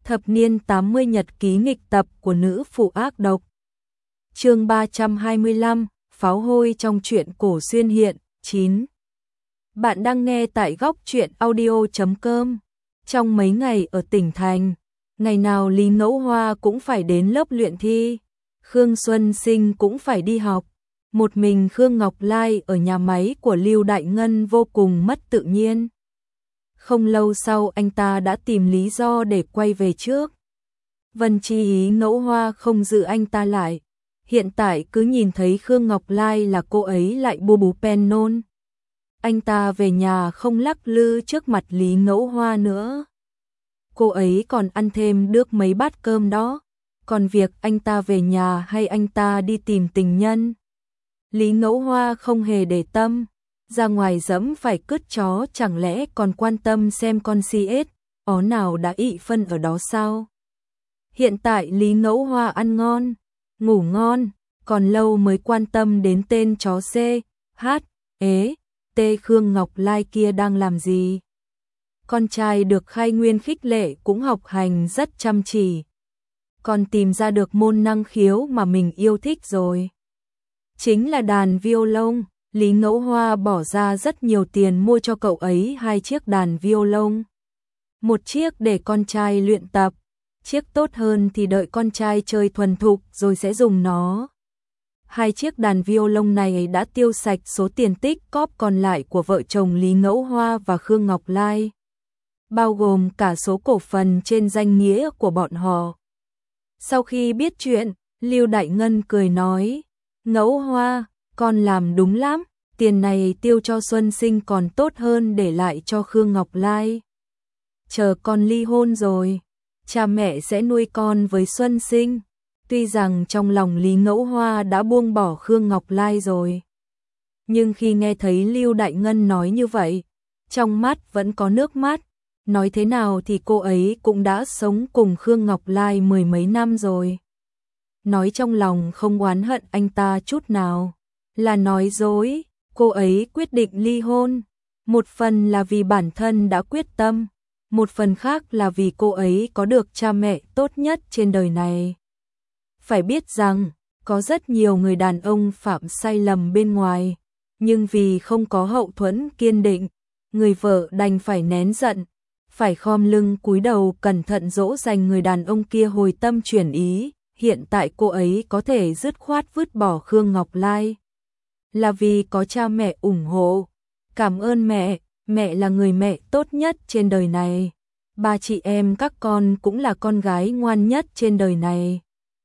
Thập niên 80 nhật ký nghịch tập của nữ phụ ác độc. Chương 325, pháo hôi trong truyện cổ xuyên hiện, 9. Bạn đang nghe tại góc truyện audio.com. Trong mấy ngày ở tỉnh thành, ngày nào Lý Ngẫu Hoa cũng phải đến lớp luyện thi, Khương Xuân Sinh cũng phải đi học. Một mình Khương Ngọc Lai ở nhà máy của Lưu Đại Ngân vô cùng mất tự nhiên. Không lâu sau anh ta đã tìm lý do để quay về trước. Vân Chi ý Ngẫu Hoa không giữ anh ta lại. Hiện tại cứ nhìn thấy Khương Ngọc Lai là cô ấy lại bô bú pen nôn. Anh ta về nhà không lắc lư trước mặt Lý Ngẫu Hoa nữa. Cô ấy còn ăn thêm được mấy bát cơm đó. Còn việc anh ta về nhà hay anh ta đi tìm tình nhân, Lý Ngẫu Hoa không hề để tâm. Ra ngoài dẫm phải cứt chó chẳng lẽ còn quan tâm xem con CS ó nào đã ị phân ở đó sao? Hiện tại Lý Ngẫu Hoa ăn ngon, ngủ ngon, còn lâu mới quan tâm đến tên chó C, H, ế, T Khương Ngọc Lai kia đang làm gì. Con trai được Khai Nguyên khích lệ cũng học hành rất chăm chỉ, còn tìm ra được môn năng khiếu mà mình yêu thích rồi. Chính là đàn violon. Lý Ngẫu Hoa bỏ ra rất nhiều tiền mua cho cậu ấy 2 chiếc đàn violon. Một chiếc để con trai luyện tập, chiếc tốt hơn thì đợi con trai chơi thuần thục rồi sẽ dùng nó. 2 chiếc đàn violon này đã tiêu sạch số tiền tích cóp còn lại của vợ chồng Lý Ngẫu Hoa và Khương Ngọc Lai, bao gồm cả số cổ phần trên danh nghĩa của bọn họ. Sau khi biết chuyện, Lưu Đại Ngân cười nói, Ngẫu Hoa, con làm đúng lắm, tiền này tiêu cho Xuân Sinh còn tốt hơn để lại cho Khương Ngọc Lai. Chờ con ly hôn rồi, cha mẹ sẽ nuôi con với Xuân Sinh. Tuy rằng trong lòng Lý Ngẫu Hoa đã buông bỏ Khương Ngọc Lai rồi, nhưng khi nghe thấy Lưu Đại Ngân nói như vậy, trong mắt vẫn có nước mắt. Nói thế nào thì cô ấy cũng đã sống cùng Khương Ngọc Lai 10 mấy năm rồi. Nói trong lòng không oán hận anh ta chút nào là nói dối. Cô ấy quyết định ly hôn, một phần là vì bản thân đã quyết tâm, một phần khác là vì cô ấy có được cha mẹ tốt nhất trên đời này. Phải biết rằng, có rất nhiều người đàn ông phạm sai lầm bên ngoài, nhưng vì không có hậu thuẫn kiên định, người vợ đành phải nén giận, phải khom lưng cúi đầu cẩn thận dỗ dành người đàn ông kia hồi tâm chuyển ý. Hiện tại cô ấy có thể dứt khoát vứt bỏ Khương Ngọc Lai là vì có cha mẹ ủng hộ. Cảm ơn mẹ, mẹ là người mẹ tốt nhất trên đời này. 3 chị em các con cũng là con gái ngoan nhất trên đời này.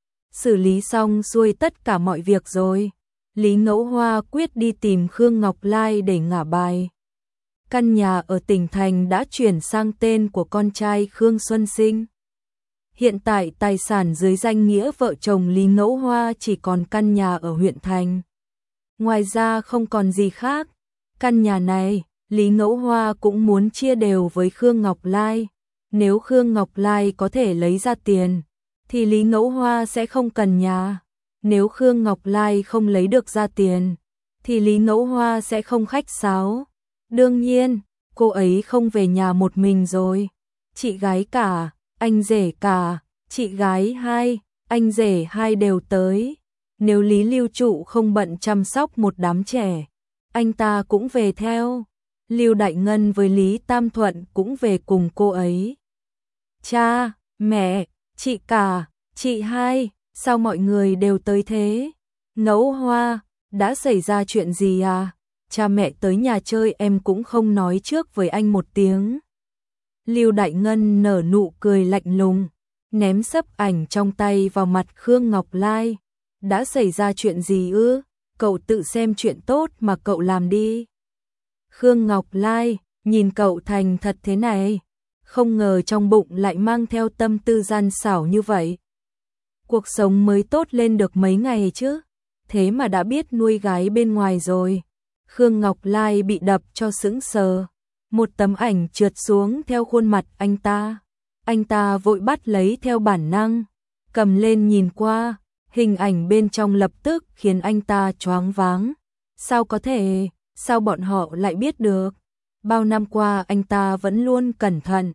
Xử lý xong xuôi tất cả mọi việc rồi, Lý Ngẫu Hoa quyết đi tìm Khương Ngọc Lai để ngả bài. Căn nhà ở tỉnh thành đã chuyển sang tên của con trai Khương Xuân Sinh. Hiện tại tài sản dưới danh nghĩa vợ chồng Lý Ngẫu Hoa chỉ còn căn nhà ở huyện thành. Ngoài ra không còn gì khác. Căn nhà này, Lý Ngẫu Hoa cũng muốn chia đều với Khương Ngọc Lai. Nếu Khương Ngọc Lai có thể lấy ra tiền, thì Lý Ngẫu Hoa sẽ không cần nhà. Nếu Khương Ngọc Lai không lấy được ra tiền, thì Lý Ngẫu Hoa sẽ không khách sáo. Đương nhiên, cô ấy không về nhà một mình rồi. Chị gái cả, anh rể cả, chị gái hai, anh rể hai đều tới. Nếu Lý Lưu Trụ không bận chăm sóc một đám trẻ, anh ta cũng về theo. Lưu Đại Ngân với Lý Tam Thuận cũng về cùng cô ấy. Cha, mẹ, chị cả, chị hai, sao mọi người đều tới thế? Ngẫu Hoa, đã xảy ra chuyện gì à? Cha mẹ tới nhà chơi em cũng không nói trước với anh một tiếng. Lưu Đại Ngân nở nụ cười lạnh lùng, ném sấp ảnh trong tay vào mặt Khương Ngọc Lai. Đã xảy ra chuyện gì ư? Cậu tự xem chuyện tốt mà cậu làm đi. Khương Ngọc Lai, nhìn cậu thành thật thế này, không ngờ trong bụng lại mang theo tâm tư gian xảo như vậy. Cuộc sống mới tốt lên được mấy ngày chứ, thế mà đã biết nuôi gái bên ngoài rồi. Khương Ngọc Lai bị đập cho sững sờ. Một tấm ảnh trượt xuống theo khuôn mặt anh ta. Anh ta vội bắt lấy theo bản năng, cầm lên nhìn qua. Hình ảnh bên trong lập tức khiến anh ta choáng váng. Sao có thể, sao bọn họ lại biết được? Bao năm qua anh ta vẫn luôn cẩn thận,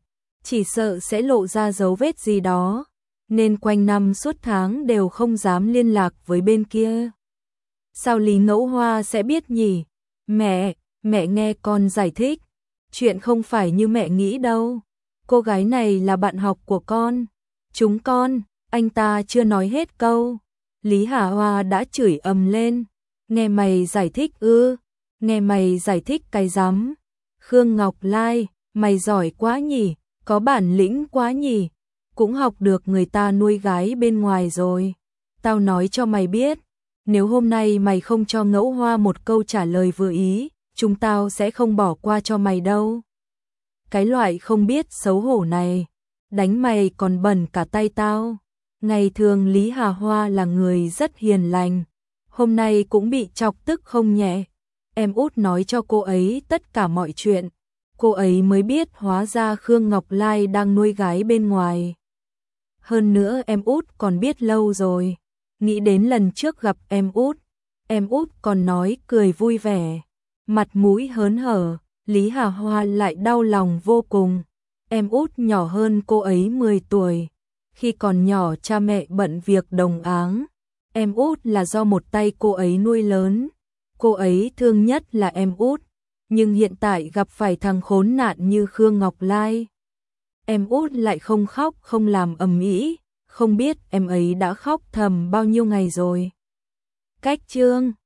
chỉ sợ sẽ lộ ra dấu vết gì đó, nên quanh năm suốt tháng đều không dám liên lạc với bên kia. Sao Lý Ngẫu Hoa sẽ biết nhỉ? Mẹ nghe con giải thích. Chuyện không phải như mẹ nghĩ đâu. Cô gái này là bạn học của con. Chúng con, anh ta chưa nói hết câu. Lý Hà Hoa đã chửi ầm lên. Nghe mày giải thích ư? Nghe mày giải thích cái rắm. Khương Ngọc Lai, mày giỏi quá nhỉ, có bản lĩnh quá nhỉ, cũng học được người ta nuôi gái bên ngoài rồi. Tao nói cho mày biết, nếu hôm nay mày không cho Ngẫu Hoa một câu trả lời vừa ý, chúng tao sẽ không bỏ qua cho mày đâu. Cái loại không biết xấu hổ này, đánh mày còn bẩn cả tay tao. Ngày thường Lý Hà Hoa là người rất hiền lành, hôm nay cũng bị chọc tức không nhẹ. Em út nói cho cô ấy tất cả mọi chuyện, cô ấy mới biết hóa ra Khương Ngọc Lai đang nuôi gái bên ngoài. Hơn nữa em út còn biết lâu rồi, nghĩ đến lần trước gặp em út còn nói cười vui vẻ, mặt mũi hớn hở. Lý Hà Hoa lại đau lòng vô cùng. Em út nhỏ hơn cô ấy 10 tuổi. Khi còn nhỏ cha mẹ bận việc đồng áng. Em út là do một tay cô ấy nuôi lớn. Cô ấy thương nhất là em út. Nhưng hiện tại gặp phải thằng khốn nạn như Khương Ngọc Lai. Em út lại không khóc không làm ầm ĩ. Không biết em ấy đã khóc thầm bao nhiêu ngày rồi. Cách chương